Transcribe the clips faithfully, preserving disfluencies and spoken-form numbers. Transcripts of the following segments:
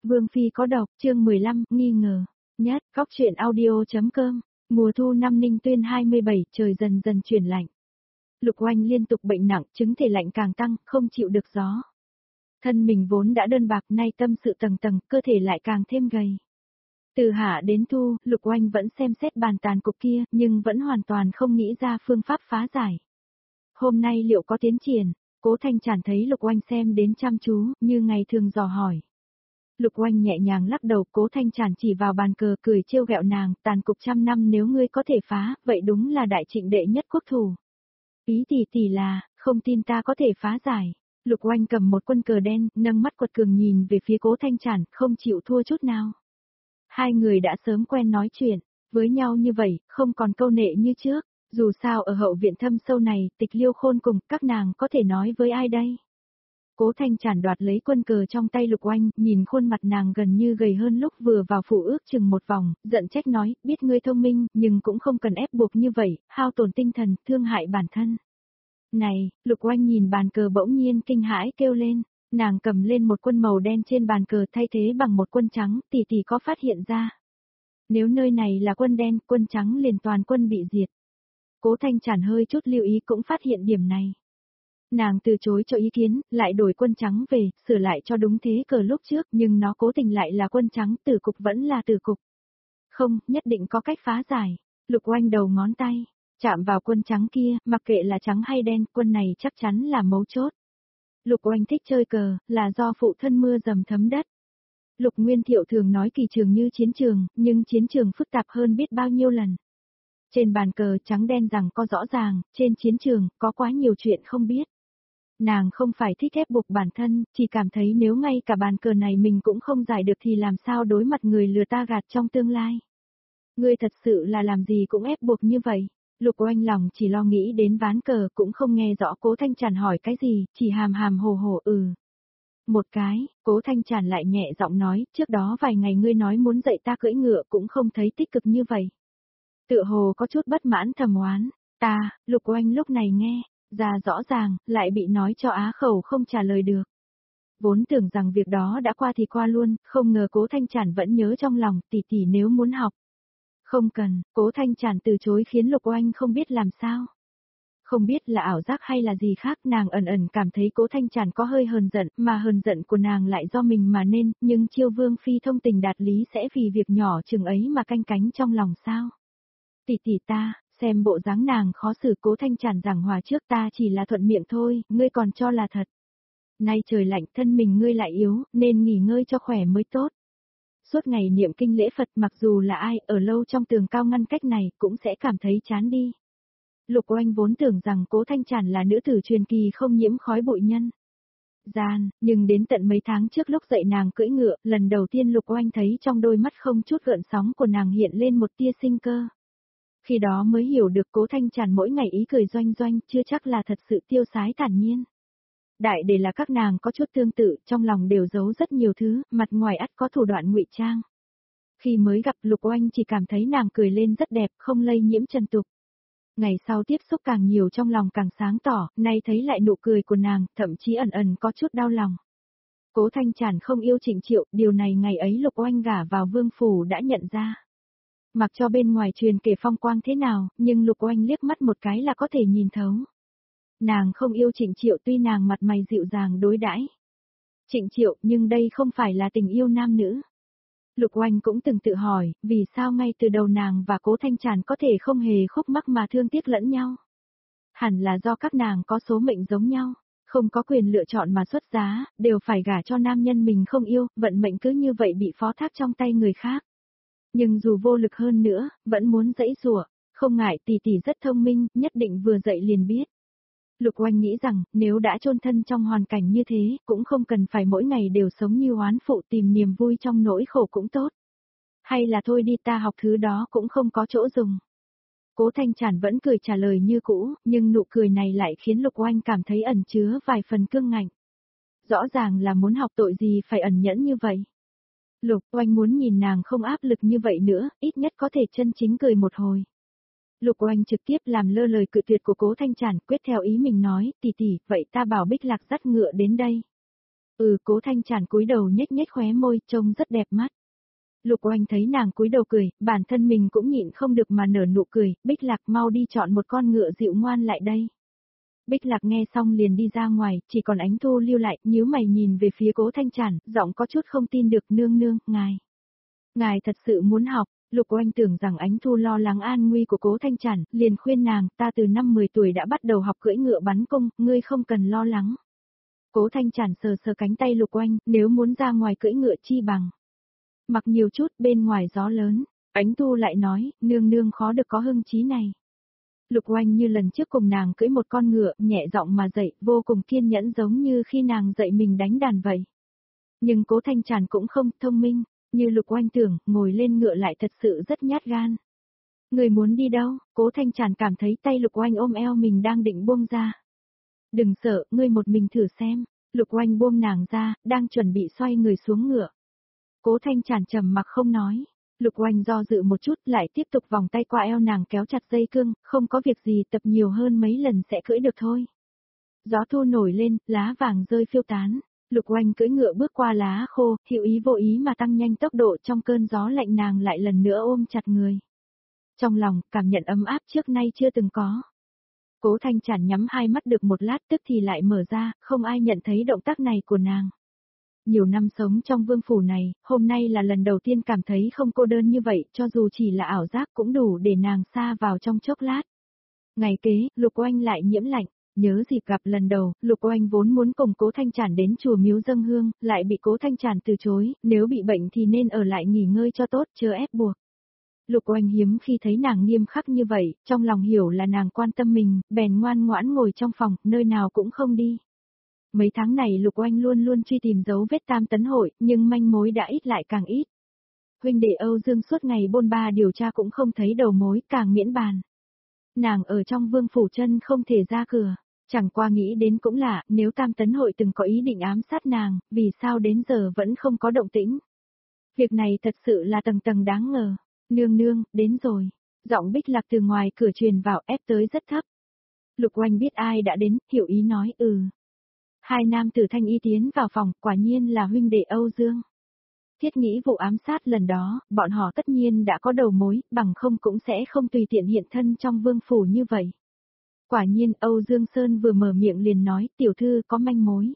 Vương Phi có độc, chương mười lăm, nghi ngờ. Nhất, góc truyện audio.com, mùa thu năm Ninh Tuyên hai mươi bảy, trời dần dần chuyển lạnh. Lục Oanh liên tục bệnh nặng, chứng thể lạnh càng tăng, không chịu được gió. Thân mình vốn đã đơn bạc, nay tâm sự tầng tầng, cơ thể lại càng thêm gầy. Từ hạ đến thu, Lục Oanh vẫn xem xét bàn tàn cục kia, nhưng vẫn hoàn toàn không nghĩ ra phương pháp phá giải. Hôm nay liệu có tiến triển? Cố Thanh Trản thấy Lục Oanh xem đến chăm chú, như ngày thường dò hỏi. Lục Oanh nhẹ nhàng lắc đầu, Cố Thanh Trản chỉ vào bàn cờ cười trêu ghẹo nàng, tàn cục trăm năm nếu ngươi có thể phá, vậy đúng là đại trịnh đệ nhất quốc thủ. Ý tỷ tỷ là, không tin ta có thể phá giải. Lục Oanh cầm một quân cờ đen, nâng mắt quật cường nhìn về phía Cố Thanh Trản, không chịu thua chút nào. Hai người đã sớm quen nói chuyện, với nhau như vậy, không còn câu nệ như trước. Dù sao ở hậu viện thâm sâu này, Tịch Liêu Khôn cùng các nàng có thể nói với ai đây? Cố Thanh Trản đoạt lấy quân cờ trong tay Lục Oanh, nhìn khuôn mặt nàng gần như gầy hơn lúc vừa vào phủ ước chừng một vòng, giận trách nói, biết ngươi thông minh, nhưng cũng không cần ép buộc như vậy, hao tổn tinh thần, thương hại bản thân. Này, Lục Oanh nhìn bàn cờ bỗng nhiên kinh hãi kêu lên, nàng cầm lên một quân màu đen trên bàn cờ thay thế bằng một quân trắng, tỷ tỷ có phát hiện ra. Nếu nơi này là quân đen, quân trắng liền toàn quân bị diệt. Cố Thanh Trản hơi chút lưu ý cũng phát hiện điểm này. Nàng từ chối cho ý kiến, lại đổi quân trắng về, sửa lại cho đúng thế cờ lúc trước, nhưng nó cố tình lại là quân trắng, tử cục vẫn là tử cục. Không, nhất định có cách phá giải. Lục Oanh đầu ngón tay, chạm vào quân trắng kia, mặc kệ là trắng hay đen, quân này chắc chắn là mấu chốt. Lục Oanh thích chơi cờ, là do phụ thân mưa dầm thấm đất. Lục Nguyên Thiệu thường nói kỳ trường như chiến trường, nhưng chiến trường phức tạp hơn biết bao nhiêu lần. Trên bàn cờ trắng đen rằng có rõ ràng, trên chiến trường, có quá nhiều chuyện không biết. Nàng không phải thích ép buộc bản thân, chỉ cảm thấy nếu ngay cả bàn cờ này mình cũng không giải được thì làm sao đối mặt người lừa ta gạt trong tương lai. Ngươi thật sự là làm gì cũng ép buộc như vậy. Lục Oanh lòng chỉ lo nghĩ đến ván cờ cũng không nghe rõ Cố Thanh Trản hỏi cái gì, chỉ hàm hàm hồ hồ ừ. Một cái, Cố Thanh Trản lại nhẹ giọng nói, trước đó vài ngày ngươi nói muốn dạy ta cưỡi ngựa cũng không thấy tích cực như vậy. Tựa hồ có chút bất mãn thầm oán, ta, Lục Oanh lúc này nghe, ra rõ ràng, lại bị nói cho á khẩu không trả lời được. Vốn tưởng rằng việc đó đã qua thì qua luôn, không ngờ Cố Thanh Trản vẫn nhớ trong lòng, tỷ tỷ nếu muốn học. Không cần, Cố Thanh Trản từ chối khiến Lục Oanh không biết làm sao. Không biết là ảo giác hay là gì khác, nàng ẩn ẩn cảm thấy Cố Thanh Trản có hơi hờn giận, mà hờn giận của nàng lại do mình mà nên, nhưng Chiêu Vương Phi thông tình đạt lý sẽ vì việc nhỏ chừng ấy mà canh cánh trong lòng sao. Tỷ tỷ ta, xem bộ dáng nàng khó xử. Cố Thanh Trản giảng hòa trước, ta chỉ là thuận miệng thôi, ngươi còn cho là thật. Nay trời lạnh, thân mình ngươi lại yếu, nên nghỉ ngơi cho khỏe mới tốt. Suốt ngày niệm kinh lễ Phật, mặc dù là ai ở lâu trong tường cao ngăn cách này cũng sẽ cảm thấy chán đi. Lục Oanh vốn tưởng rằng Cố Thanh Trản là nữ tử truyền kỳ không nhiễm khói bụi nhân gian, nhưng đến tận mấy tháng trước lúc dạy nàng cưỡi ngựa, lần đầu tiên Lục Oanh thấy trong đôi mắt không chút gợn sóng của nàng hiện lên một tia sinh cơ. Khi đó mới hiểu được Cố Thanh Trản mỗi ngày ý cười doanh doanh, chưa chắc là thật sự tiêu sái thản nhiên. Đại để là các nàng có chút tương tự, trong lòng đều giấu rất nhiều thứ, mặt ngoài ắt có thủ đoạn ngụy trang. Khi mới gặp Lục Oanh chỉ cảm thấy nàng cười lên rất đẹp, không lây nhiễm trần tục. Ngày sau tiếp xúc càng nhiều trong lòng càng sáng tỏ, nay thấy lại nụ cười của nàng, thậm chí ẩn ẩn có chút đau lòng. Cố Thanh Trản không yêu Trịnh Triệu, điều này ngày ấy Lục Oanh gả vào vương phủ đã nhận ra. Mặc cho bên ngoài truyền kể phong quang thế nào, nhưng Lục Oanh liếc mắt một cái là có thể nhìn thấu. Nàng không yêu Trịnh Triệu tuy nàng mặt mày dịu dàng đối đãi Trịnh Triệu, nhưng đây không phải là tình yêu nam nữ. Lục Oanh cũng từng tự hỏi, vì sao ngay từ đầu nàng và Cố Thanh Trản có thể không hề khúc mắc mà thương tiếc lẫn nhau. Hẳn là do các nàng có số mệnh giống nhau, không có quyền lựa chọn mà xuất giá, đều phải gả cho nam nhân mình không yêu, vận mệnh cứ như vậy bị phó thác trong tay người khác. Nhưng dù vô lực hơn nữa, vẫn muốn giãy giụa, không ngại tỷ tỷ rất thông minh, nhất định vừa dậy liền biết. Lục Oanh nghĩ rằng, nếu đã chôn thân trong hoàn cảnh như thế, cũng không cần phải mỗi ngày đều sống như oán phụ tìm niềm vui trong nỗi khổ cũng tốt. Hay là thôi đi, ta học thứ đó cũng không có chỗ dùng. Cố Thanh Trản vẫn cười trả lời như cũ, nhưng nụ cười này lại khiến Lục Oanh cảm thấy ẩn chứa vài phần cương ngạnh. Rõ ràng là muốn học, tội gì phải ẩn nhẫn như vậy. Lục Oanh muốn nhìn nàng không áp lực như vậy nữa, ít nhất có thể chân chính cười một hồi. Lục Oanh trực tiếp làm lơ lời cự tuyệt của Cố Thanh Trản, quyết theo ý mình nói, tỷ tỷ, vậy ta bảo Bích Lạc dắt ngựa đến đây. Ừ, Cố Thanh Trản cúi đầu nhếch nhếch khóe môi, trông rất đẹp mắt. Lục Oanh thấy nàng cúi đầu cười, bản thân mình cũng nhịn không được mà nở nụ cười, Bích Lạc mau đi chọn một con ngựa dịu ngoan lại đây. Bích Lạc nghe xong liền đi ra ngoài, chỉ còn Ánh Thu lưu lại, nhíu mày nhìn về phía Cố Thanh Trản, giọng có chút không tin được, nương nương, ngài. Ngài thật sự muốn học, Lục Oanh tưởng rằng Ánh Thu lo lắng an nguy của Cố Thanh Trản, liền khuyên nàng, ta từ năm mười tuổi đã bắt đầu học cưỡi ngựa bắn cung, ngươi không cần lo lắng. Cố Thanh Trản sờ sờ cánh tay Lục Oanh, nếu muốn ra ngoài cưỡi ngựa chi bằng. Mặc nhiều chút, bên ngoài gió lớn, Ánh Thu lại nói, nương nương khó được có hưng trí này. Lục Oanh như lần trước cùng nàng cưỡi một con ngựa, nhẹ giọng mà dạy, vô cùng kiên nhẫn giống như khi nàng dạy mình đánh đàn vậy. Nhưng Cố Thanh Trản cũng không thông minh, như Lục Oanh tưởng, ngồi lên ngựa lại thật sự rất nhát gan. Người muốn đi đâu? Cố Thanh Trản cảm thấy tay Lục Oanh ôm eo mình đang định buông ra. Đừng sợ, ngươi một mình thử xem. Lục Oanh buông nàng ra, đang chuẩn bị xoay người xuống ngựa. Cố Thanh Trản trầm mặc không nói. Lục Oanh do dự một chút lại tiếp tục vòng tay qua eo nàng kéo chặt dây cương, không có việc gì, tập nhiều hơn mấy lần sẽ cưỡi được thôi. Gió thu nổi lên, lá vàng rơi phiêu tán. Lục Oanh cưỡi ngựa bước qua lá khô, hữu ý vô ý mà tăng nhanh tốc độ, trong cơn gió lạnh nàng lại lần nữa ôm chặt người. Trong lòng, cảm nhận ấm áp trước nay chưa từng có. Cố Thanh Trản nhắm hai mắt được một lát tức thì lại mở ra, không ai nhận thấy động tác này của nàng. Nhiều năm sống trong vương phủ này, hôm nay là lần đầu tiên cảm thấy không cô đơn như vậy, cho dù chỉ là ảo giác cũng đủ để nàng xa vào trong chốc lát. Ngày kế, Lục Oanh lại nhiễm lạnh, nhớ dịp gặp lần đầu, Lục Oanh vốn muốn cùng Cố Thanh Trản đến chùa miếu dâng hương, lại bị Cố Thanh Trản từ chối, nếu bị bệnh thì nên ở lại nghỉ ngơi cho tốt, chớ ép buộc. Lục Oanh hiếm khi thấy nàng nghiêm khắc như vậy, trong lòng hiểu là nàng quan tâm mình, bèn ngoan ngoãn ngồi trong phòng, nơi nào cũng không đi. Mấy tháng này Lục Oanh luôn luôn truy tìm dấu vết Tam Tấn Hội, nhưng manh mối đã ít lại càng ít. Huynh đệ Âu Dương suốt ngày bôn ba điều tra cũng không thấy đầu mối, càng miễn bàn. Nàng ở trong vương phủ chân không thể ra cửa, chẳng qua nghĩ đến cũng lạ, nếu Tam Tấn Hội từng có ý định ám sát nàng, vì sao đến giờ vẫn không có động tĩnh. Việc này thật sự là tầng tầng đáng ngờ. Nương nương, đến rồi. Giọng Bích Lạc từ ngoài cửa truyền vào, ép tới rất thấp. Lục Oanh biết ai đã đến, hiểu ý nói ừ. Hai nam tử thanh y tiến vào phòng, quả nhiên là huynh đệ Âu Dương. Thiết nghĩ vụ ám sát lần đó, bọn họ tất nhiên đã có đầu mối, bằng không cũng sẽ không tùy tiện hiện thân trong vương phủ như vậy. Quả nhiên Âu Dương Sơn vừa mở miệng liền nói, tiểu thư có manh mối.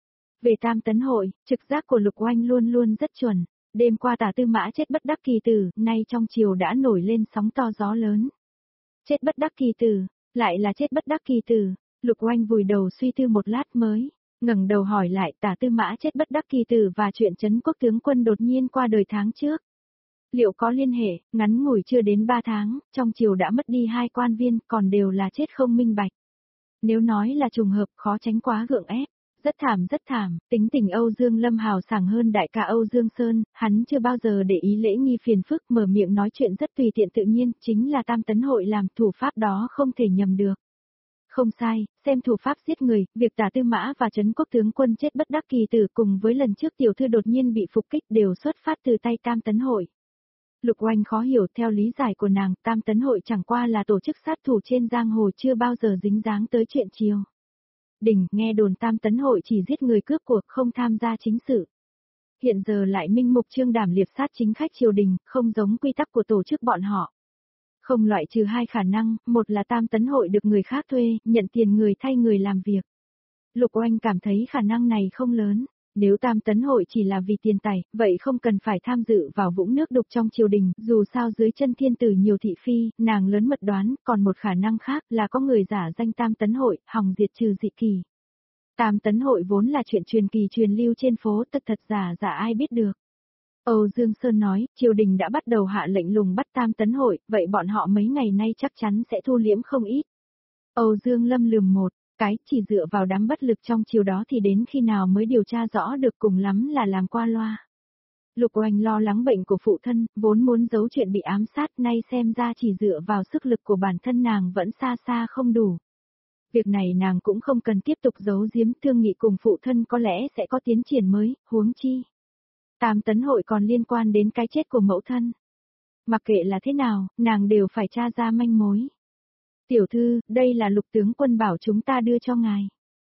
Về Tam Tấn Hội, trực giác của Lục Oanh luôn luôn rất chuẩn. Đêm qua Tả Tư Mã chết bất đắc kỳ tử, nay trong triều đã nổi lên sóng to gió lớn. Chết bất đắc kỳ tử, lại là chết bất đắc kỳ tử. Lục Oanh vùi đầu suy tư một lát mới ngẩng đầu hỏi lại, Tả Tư Mã chết bất đắc kỳ tử và chuyện Trấn Quốc tướng quân đột nhiên qua đời tháng trước. Liệu có liên hệ? Ngắn ngủi chưa đến ba tháng, trong triều đã mất đi hai quan viên, còn đều là chết không minh bạch. Nếu nói là trùng hợp, khó tránh quá gượng ép. Rất thảm rất thảm, tính tình Âu Dương Lâm hào sảng hơn đại ca Âu Dương Sơn, hắn chưa bao giờ để ý lễ nghi phiền phức, mở miệng nói chuyện rất tùy tiện tự nhiên, chính là Tam Tấn Hội làm, thủ pháp đó không thể nhầm được. Không sai, xem thủ pháp giết người, việc Tả Tư Mã và Trấn Quốc tướng quân chết bất đắc kỳ tử cùng với lần trước tiểu thư đột nhiên bị phục kích đều xuất phát từ tay Tam Tấn Hội. Lục Oanh khó hiểu, theo lý giải của nàng, Tam Tấn Hội chẳng qua là tổ chức sát thủ trên giang hồ, chưa bao giờ dính dáng tới chuyện triều đình, nghe đồn Tam Tấn Hội chỉ giết người cướp của, không tham gia chính sự. Hiện giờ lại minh mục trương đảm liệp sát chính khách triều đình, không giống quy tắc của tổ chức bọn họ. Không loại trừ hai khả năng, một là Tam Tấn Hội được người khác thuê, nhận tiền người thay người làm việc. Lục Oanh cảm thấy khả năng này không lớn. Nếu Tam Tấn Hội chỉ là vì tiền tài, vậy không cần phải tham dự vào vũng nước đục trong triều đình, dù sao dưới chân thiên tử nhiều thị phi, nàng lớn mật đoán, còn một khả năng khác là có người giả danh Tam Tấn Hội, hòng diệt trừ dị kỳ. Tam Tấn Hội vốn là chuyện truyền kỳ truyền lưu trên phố, thật thật giả giả ai biết được. Âu Dương Sơn nói, triều đình đã bắt đầu hạ lệnh lùng bắt Tam Tấn Hội, vậy bọn họ mấy ngày nay chắc chắn sẽ thu liễm không ít. Âu Dương Lâm lườm một cái, chỉ dựa vào đám bất lực trong chiều đó thì đến khi nào mới điều tra rõ được, cùng lắm là làm qua loa. Lục Oanh lo lắng bệnh của phụ thân, vốn muốn giấu chuyện bị ám sát, nay xem ra chỉ dựa vào sức lực của bản thân nàng vẫn xa xa không đủ. Việc này nàng cũng không cần tiếp tục giấu giếm, thương nghị cùng phụ thân có lẽ sẽ có tiến triển mới, huống chi. Tam Tấn Hội còn liên quan đến cái chết của mẫu thân. Mặc kệ là thế nào, nàng đều phải tra ra manh mối. Tiểu thư, đây là Lục tướng quân bảo chúng ta đưa cho ngài.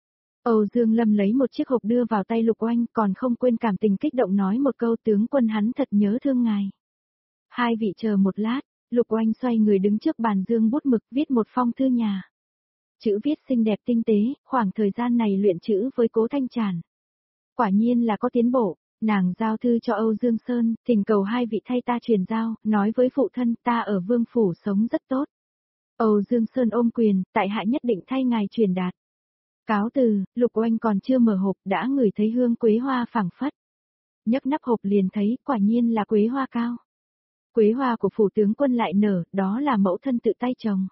Âu Dương Lâm lấy một chiếc hộp đưa vào tay Lục Oanh, còn không quên cảm tình kích động nói một câu tướng quân hắn thật nhớ thương ngài. Hai vị chờ một lát, Lục Oanh xoay người đứng trước bàn dương bút mực viết một phong thư nhà. Chữ viết xinh đẹp tinh tế, khoảng thời gian này luyện chữ với Cố Thanh Tràn. Quả nhiên là có tiến bộ, nàng giao thư cho Âu Dương Sơn, thỉnh cầu hai vị thay ta truyền giao, nói với phụ thân ta ở Vương Phủ sống rất tốt. Âu Dương Sơn ôm quyền, tại hạ nhất định thay ngài truyền đạt. Cáo từ, Lục Oanh còn chưa mở hộp đã ngửi thấy hương quế hoa phảng phất. Nhấc nắp hộp liền thấy, quả nhiên là quế hoa cao. Quế hoa của phủ tướng quân lại nở, đó là mẫu thân tự tay trồng.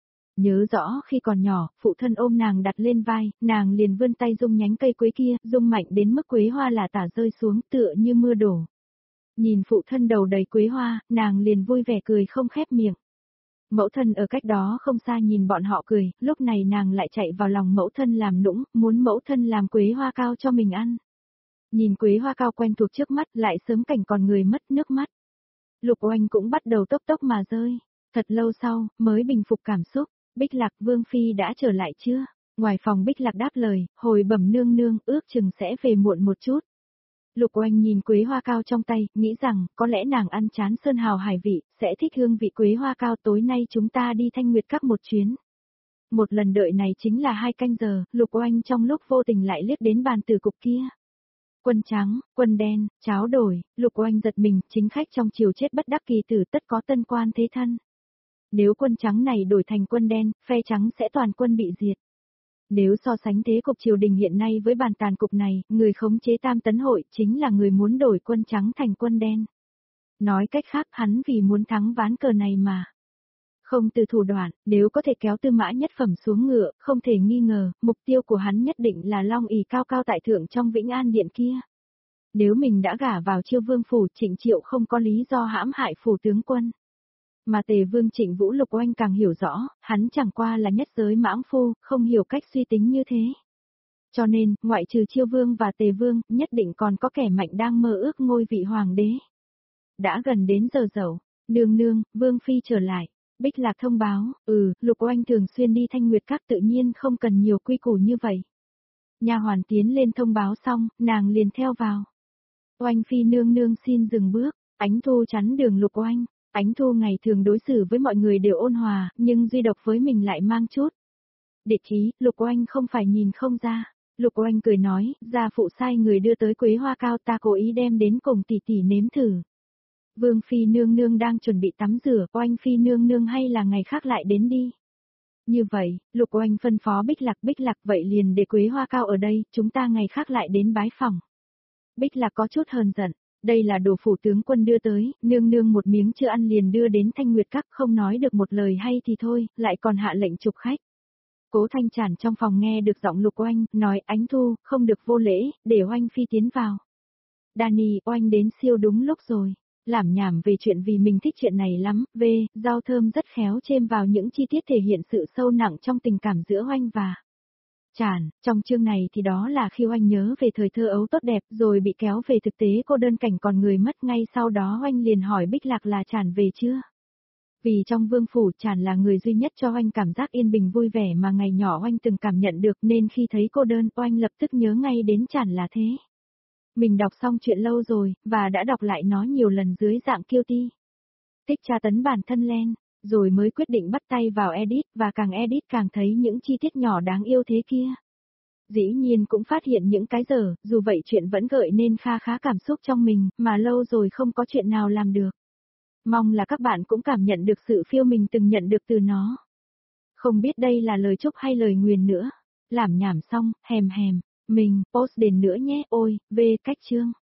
Nhớ rõ khi còn nhỏ, phụ thân ôm nàng đặt lên vai, nàng liền vươn tay rung nhánh cây quế kia, rung mạnh đến mức quế hoa là tả rơi xuống tựa như mưa đổ. Nhìn phụ thân đầu đầy quế hoa, nàng liền vui vẻ cười không khép miệng. Mẫu thân ở cách đó không xa nhìn bọn họ cười, lúc này nàng lại chạy vào lòng mẫu thân làm nũng, muốn mẫu thân làm quế hoa cao cho mình ăn. Nhìn quế hoa cao quen thuộc trước mắt lại sớm cảnh còn người mất nước mắt. Lục Oanh cũng bắt đầu tốc tốc mà rơi. Thật lâu sau, mới bình phục cảm xúc. Bích Lạc Vương Phi đã trở lại chưa? Ngoài phòng Bích Lạc đáp lời, hồi bẩm nương nương, ước chừng sẽ về muộn một chút. Lục Oanh nhìn quế hoa cao trong tay, nghĩ rằng, có lẽ nàng ăn chán sơn hào hải vị, sẽ thích hương vị quế hoa cao. Tối nay chúng ta đi Thanh Nguyệt Các một chuyến. Một lần đợi này chính là hai canh giờ, Lục Oanh trong lúc vô tình lại liếc đến bàn tử cục kia. Quân trắng, quân đen, cháo đổi, Lục Oanh giật mình, chính khách trong triều chết bất đắc kỳ tử tất có tân quan thế thân. Nếu quân trắng này đổi thành quân đen, phe trắng sẽ toàn quân bị diệt. Nếu so sánh thế cục triều đình hiện nay với bàn tàn cục này, người khống chế tam tấn hội chính là người muốn đổi quân trắng thành quân đen. Nói cách khác hắn vì muốn thắng ván cờ này mà. Không từ thủ đoạn, nếu có thể kéo Tư Mã Nhất Phẩm xuống ngựa, không thể nghi ngờ, mục tiêu của hắn nhất định là Long ỷ cao cao tại thượng trong Vĩnh An Điện kia. Nếu mình đã gả vào Chiêu Vương phủ, Trịnh Triệu không có lý do hãm hại phủ tướng quân. Mà Tề Vương Trịnh Vũ Lục Oanh càng hiểu rõ, hắn chẳng qua là nhất giới mãng phu, không hiểu cách suy tính như thế. Cho nên, ngoại trừ Chiêu Vương và Tề Vương, nhất định còn có kẻ mạnh đang mơ ước ngôi vị hoàng đế. Đã gần đến giờ dậu, nương nương, Vương Phi trở lại. Bích Lạc thông báo, ừ, Lục Oanh thường xuyên đi Thanh Nguyệt Các tự nhiên không cần nhiều quy củ như vậy. Nha hoàn tiến lên thông báo xong, nàng liền theo vào. Oanh Phi nương nương xin dừng bước, Ánh Thu chắn đường Lục Oanh. Ánh Thu ngày thường đối xử với mọi người đều ôn hòa, nhưng duy độc với mình lại mang chút địch ý. Lục Oanh không phải nhìn không ra. Lục Oanh cười nói, gia phụ sai người đưa tới quế hoa cao, ta cố ý đem đến cùng tỷ tỷ nếm thử. Vương Phi nương nương đang chuẩn bị tắm rửa, Oanh Phi nương nương hay là ngày khác lại đến đi. Như vậy, Lục Oanh phân phó Bích Lạc, Bích Lạc vậy liền để quế hoa cao ở đây, chúng ta ngày khác lại đến bái phòng. Bích Lạc có chút hờn giận, đây là đồ phủ tướng quân đưa tới, nương nương một miếng chưa ăn liền đưa đến Thanh Nguyệt Các, không nói được một lời hay thì thôi, lại còn hạ lệnh chụp khách. Cố Thanh Tràn trong phòng nghe được giọng Lục Oanh, nói Ánh Thu, không được vô lễ, để Oanh Phi tiến vào. Đani, Oanh đến siêu đúng lúc rồi. Làm nhảm về chuyện vì mình thích chuyện này lắm, v, Giao Thơm rất khéo chêm vào những chi tiết thể hiện sự sâu nặng trong tình cảm giữa Oanh và Tràn. Trong chương này thì đó là khi Oanh nhớ về thời thơ ấu tốt đẹp rồi bị kéo về thực tế cô đơn cảnh còn người mất, ngay sau đó Oanh liền hỏi Bích Lạc là Tràn về chưa. Vì trong vương phủ Tràn là người duy nhất cho Oanh cảm giác yên bình vui vẻ mà ngày nhỏ Oanh từng cảm nhận được, nên khi thấy cô đơn Oanh lập tức nhớ ngay đến Tràn là thế. Mình đọc xong chuyện lâu rồi, và đã đọc lại nó nhiều lần dưới dạng kiêu ti. Thích tra tấn bản thân lên, rồi mới quyết định bắt tay vào edit, và càng edit càng thấy những chi tiết nhỏ đáng yêu thế kia. Dĩ nhiên cũng phát hiện những cái dở, dù vậy chuyện vẫn gợi nên kha khá cảm xúc trong mình, mà lâu rồi không có chuyện nào làm được. Mong là các bạn cũng cảm nhận được sự phiêu mình từng nhận được từ nó. Không biết đây là lời chúc hay lời nguyền nữa. Làm nhảm xong, hèm hèm. Mình, post đến nữa nhé, ôi, về cách chương.